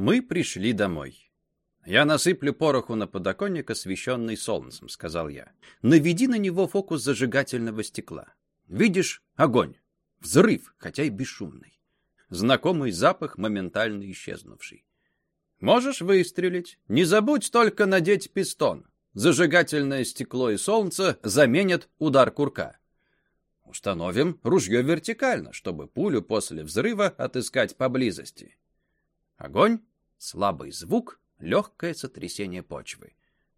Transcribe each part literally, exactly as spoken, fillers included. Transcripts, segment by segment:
Мы пришли домой. «Я насыплю пороху на подоконник, освещенный солнцем», — сказал я. «Наведи на него фокус зажигательного стекла. Видишь огонь? Взрыв, хотя и бесшумный. Знакомый запах, моментально исчезнувший. Можешь выстрелить. Не забудь только надеть пистон. Зажигательное стекло и солнце заменят удар курка. Установим ружье вертикально, чтобы пулю после взрыва отыскать поблизости. Огонь, слабый звук, легкое сотрясение почвы.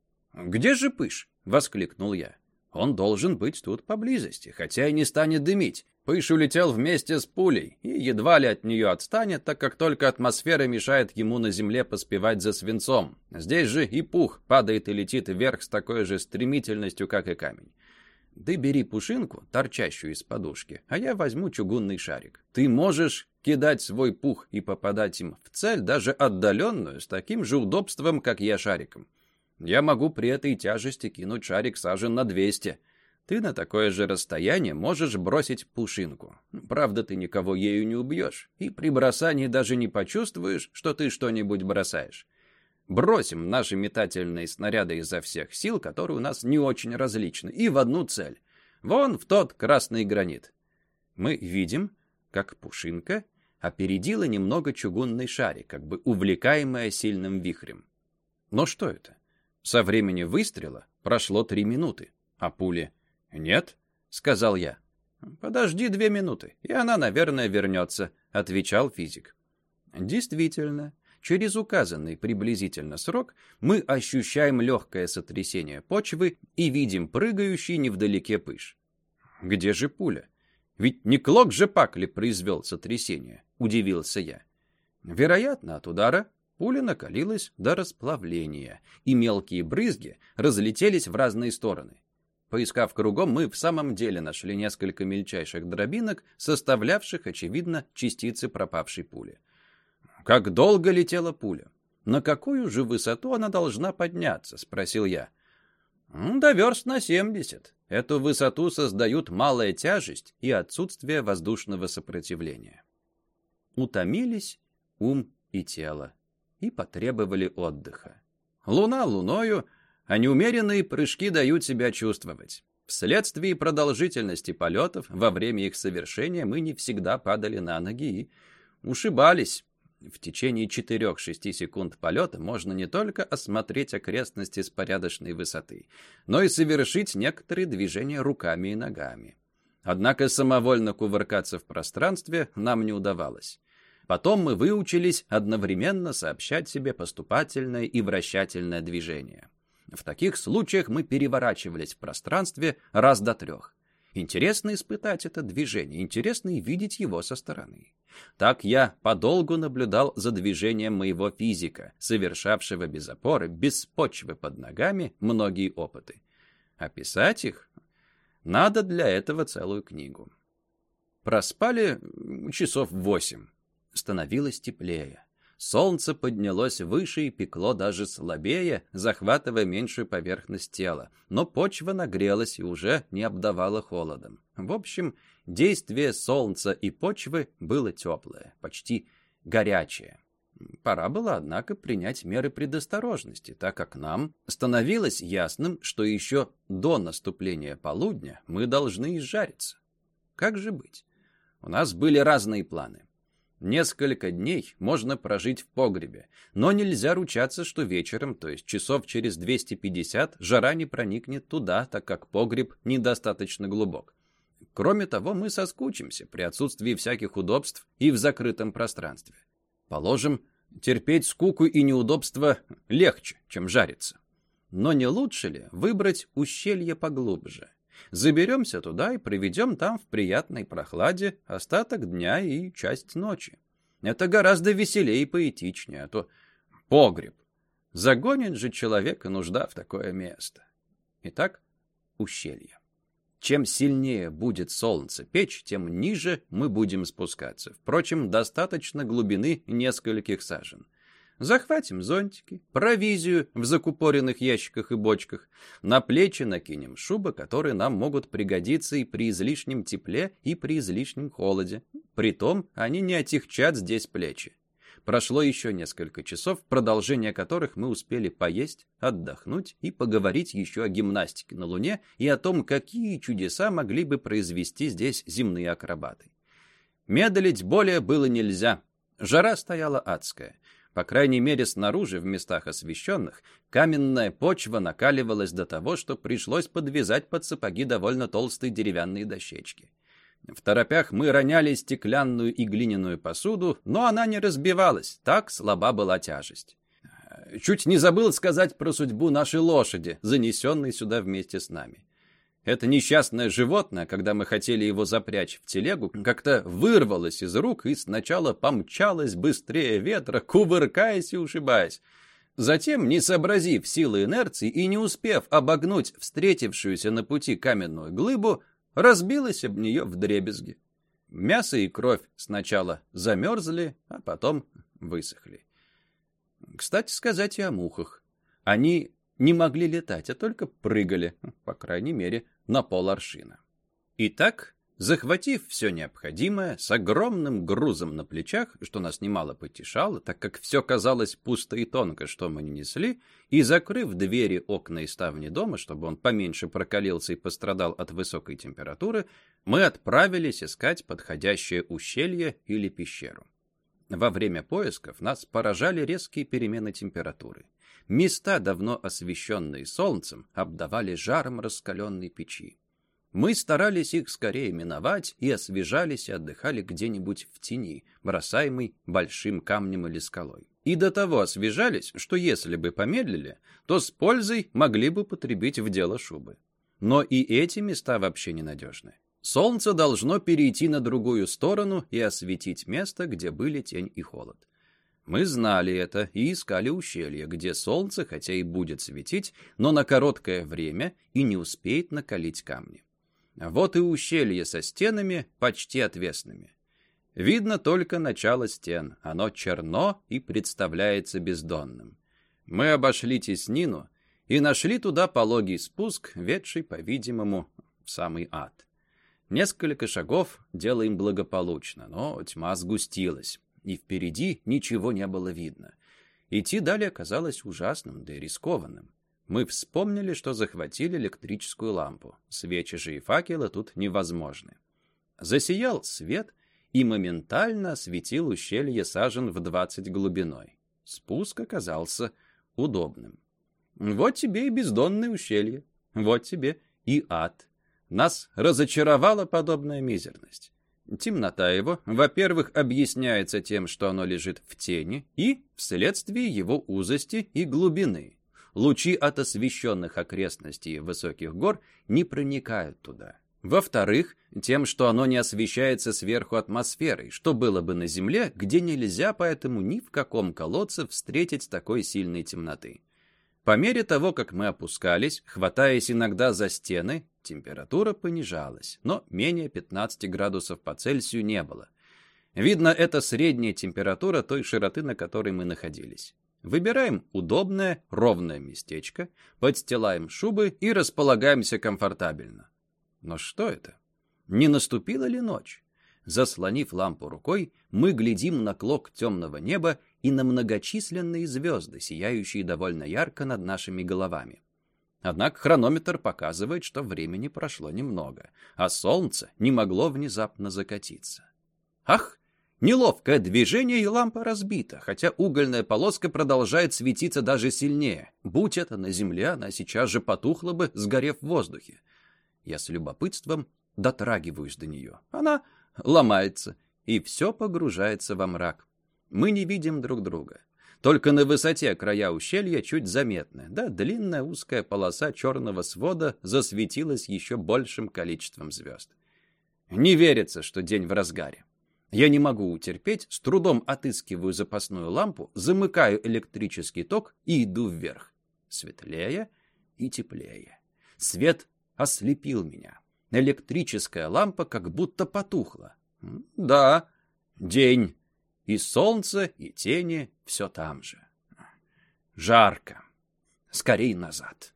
«Где же Пыш?» — воскликнул я. «Он должен быть тут поблизости, хотя и не станет дымить. Пыш улетел вместе с пулей и едва ли от нее отстанет, так как только атмосфера мешает ему на земле поспевать за свинцом. Здесь же и пух падает и летит вверх с такой же стремительностью, как и камень. Ты бери пушинку, торчащую из подушки, а я возьму чугунный шарик. Ты можешь кидать свой пух и попадать им в цель, даже отдаленную, с таким же удобством, как я шариком. Я могу при этой тяжести кинуть шарик сажен на двести. Ты на такое же расстояние можешь бросить пушинку. Правда, ты никого ею не убьешь, и при бросании даже не почувствуешь, что ты что-нибудь бросаешь. Бросим наши метательные снаряды изо всех сил, которые у нас не очень различны, и в одну цель. Вон в тот красный гранит. Мы видим, как пушинка опередила немного чугунный шарик, как бы увлекаемая сильным вихрем. Но что это? Со времени выстрела прошло три минуты, а пули нет, сказал я. Подожди две минуты, и она, наверное, вернется, отвечал физик. Действительно, через указанный приблизительно срок мы ощущаем легкое сотрясение почвы и видим прыгающий невдалеке Пыш. Где же пуля? Ведь не Клок же Пакли произвел сотрясение, удивился я. Вероятно, от удара пуля накалилась до расплавления, и мелкие брызги разлетелись в разные стороны. Поискав кругом, мы в самом деле нашли несколько мельчайших дробинок, составлявших, очевидно, частицы пропавшей пули. «Как долго летела пуля? На какую же высоту она должна подняться?» — спросил я. «До верст на семьдесят. Эту высоту создают малая тяжесть и отсутствие воздушного сопротивления». Утомились ум и тело и потребовали отдыха. Луна луною, а неумеренные прыжки дают себя чувствовать. Вследствие продолжительности полетов во время их совершения мы не всегда падали на ноги и ушибались. В течение четырёх-шести секунд полета можно не только осмотреть окрестности с порядочной высоты, но и совершить некоторые движения руками и ногами. Однако самовольно кувыркаться в пространстве нам не удавалось. Потом мы выучились одновременно сообщать себе поступательное и вращательное движение. В таких случаях мы переворачивались в пространстве раз до трех. Интересно испытать это движение, интересно и видеть его со стороны. Так я подолгу наблюдал за движением моего физика, совершавшего без опоры, без почвы под ногами многие опыты. Описать их? Надо для этого целую книгу. Проспали часов восемь. Становилось теплее. Солнце поднялось выше и пекло даже слабее, захватывая меньшую поверхность тела, но почва нагрелась и уже не обдавала холодом. В общем, действие солнца и почвы было теплое, почти горячее. Пора было, однако, принять меры предосторожности, так как нам становилось ясным, что еще до наступления полудня мы должны изжариться. Как же быть? У нас были разные планы. Несколько дней можно прожить в погребе, но нельзя ручаться, что вечером, то есть часов через двести пятьдесят, жара не проникнет туда, так как погреб недостаточно глубок. Кроме того, мы соскучимся при отсутствии всяких удобств и в закрытом пространстве. Положим, терпеть скуку и неудобства легче, чем жариться. Но не лучше ли выбрать ущелье поглубже? Заберемся туда и проведем там в приятной прохладе остаток дня и часть ночи. Это гораздо веселее и поэтичнее, а то погреб. Загонит же человека нужда в такое место. Итак, ущелье. Чем сильнее будет солнце печь, тем ниже мы будем спускаться. Впрочем, достаточно глубины нескольких сажен. Захватим зонтики, провизию в закупоренных ящиках и бочках, на плечи накинем шубы, которые нам могут пригодиться и при излишнем тепле, и при излишнем холоде. Притом они не отягчат здесь плечи. Прошло еще несколько часов, в продолжение которых мы успели поесть, отдохнуть и поговорить еще о гимнастике на Луне и о том, какие чудеса могли бы произвести здесь земные акробаты. Медлить более было нельзя. Жара стояла адская. По крайней мере, снаружи, в местах освещенных, каменная почва накаливалась до того, что пришлось подвязать под сапоги довольно толстые деревянные дощечки. В торопях мы роняли стеклянную и глиняную посуду, но она не разбивалась, так слаба была тяжесть. Чуть не забыл сказать про судьбу нашей лошади, занесенной сюда вместе с нами. Это несчастное животное, когда мы хотели его запрячь в телегу, как-то вырвалось из рук и сначала помчалось быстрее ветра, кувыркаясь и ушибаясь. Затем, не сообразив силы инерции и не успев обогнуть встретившуюся на пути каменную глыбу, разбилось об нее вдребезги. Мясо и кровь сначала замерзли, а потом высохли. Кстати сказать и о мухах. Они не могли летать, а только прыгали, по крайней мере, на поларшина. Итак, захватив все необходимое, с огромным грузом на плечах, что нас немало потешало, так как все казалось пусто и тонко, что мы не несли, и закрыв двери, окна и ставни дома, чтобы он поменьше прокалился и пострадал от высокой температуры, мы отправились искать подходящее ущелье или пещеру. Во время поисков нас поражали резкие перемены температуры. Места, давно освещенные солнцем, обдавали жаром раскаленной печи. Мы старались их скорее миновать и освежались и отдыхали где-нибудь в тени, бросаемой большим камнем или скалой. И до того освежались, что если бы помедлили, то с пользой могли бы употребить в дело шубы. Но и эти места вообще ненадежны. Солнце должно перейти на другую сторону и осветить место, где были тень и холод. Мы знали это и искали ущелье, где солнце, хотя и будет светить, но на короткое время и не успеет накалить камни. Вот и ущелье со стенами почти отвесными. Видно только начало стен, оно черно и представляется бездонным. Мы обошли теснину и нашли туда пологий спуск, ведший, по-видимому, в самый ад. Несколько шагов делаем благополучно, но тьма сгустилась, и впереди ничего не было видно. Идти далее казалось ужасным, да и рискованным. Мы вспомнили, что захватили электрическую лампу. Свечи же и факелы тут невозможны. Засиял свет и моментально осветил ущелье сажен в двадцать глубиной. Спуск оказался удобным. Вот тебе и бездонное ущелье, вот тебе и ад. Нас разочаровала подобная мизерность. Темнота его, во-первых, объясняется тем, что оно лежит в тени, и вследствие его узости и глубины. Лучи от освещенных окрестностей высоких гор не проникают туда. Во-вторых, тем, что оно не освещается сверху атмосферой, что было бы на Земле, где нельзя поэтому ни в каком колодце встретить такой сильной темноты. По мере того, как мы опускались, хватаясь иногда за стены, температура понижалась, но менее пятнадцати градусов по Цельсию не было. Видно, это средняя температура той широты, на которой мы находились. Выбираем удобное, ровное местечко, подстилаем шубы и располагаемся комфортабельно. Но что это? Не наступила ли ночь? Заслонив лампу рукой, мы глядим на клок темного неба и на многочисленные звезды, сияющие довольно ярко над нашими головами. Однако хронометр показывает, что времени прошло немного, а солнце не могло внезапно закатиться. Ах! Неловкое движение, и лампа разбита, хотя угольная полоска продолжает светиться даже сильнее. Будь это на земле, она сейчас же потухла бы, сгорев в воздухе. Я с любопытством дотрагиваюсь до нее. Она ломается, и все погружается во мрак. Мы не видим друг друга. Только на высоте края ущелья чуть заметны, да длинная узкая полоса черного свода засветилась еще большим количеством звезд. Не верится, что день в разгаре. Я не могу утерпеть, с трудом отыскиваю запасную лампу, замыкаю электрический ток и иду вверх. Светлее и теплее. Свет ослепил меня. Электрическая лампа как будто потухла. Да, день. И солнце, и тени все там же. Жарко. Скорей назад.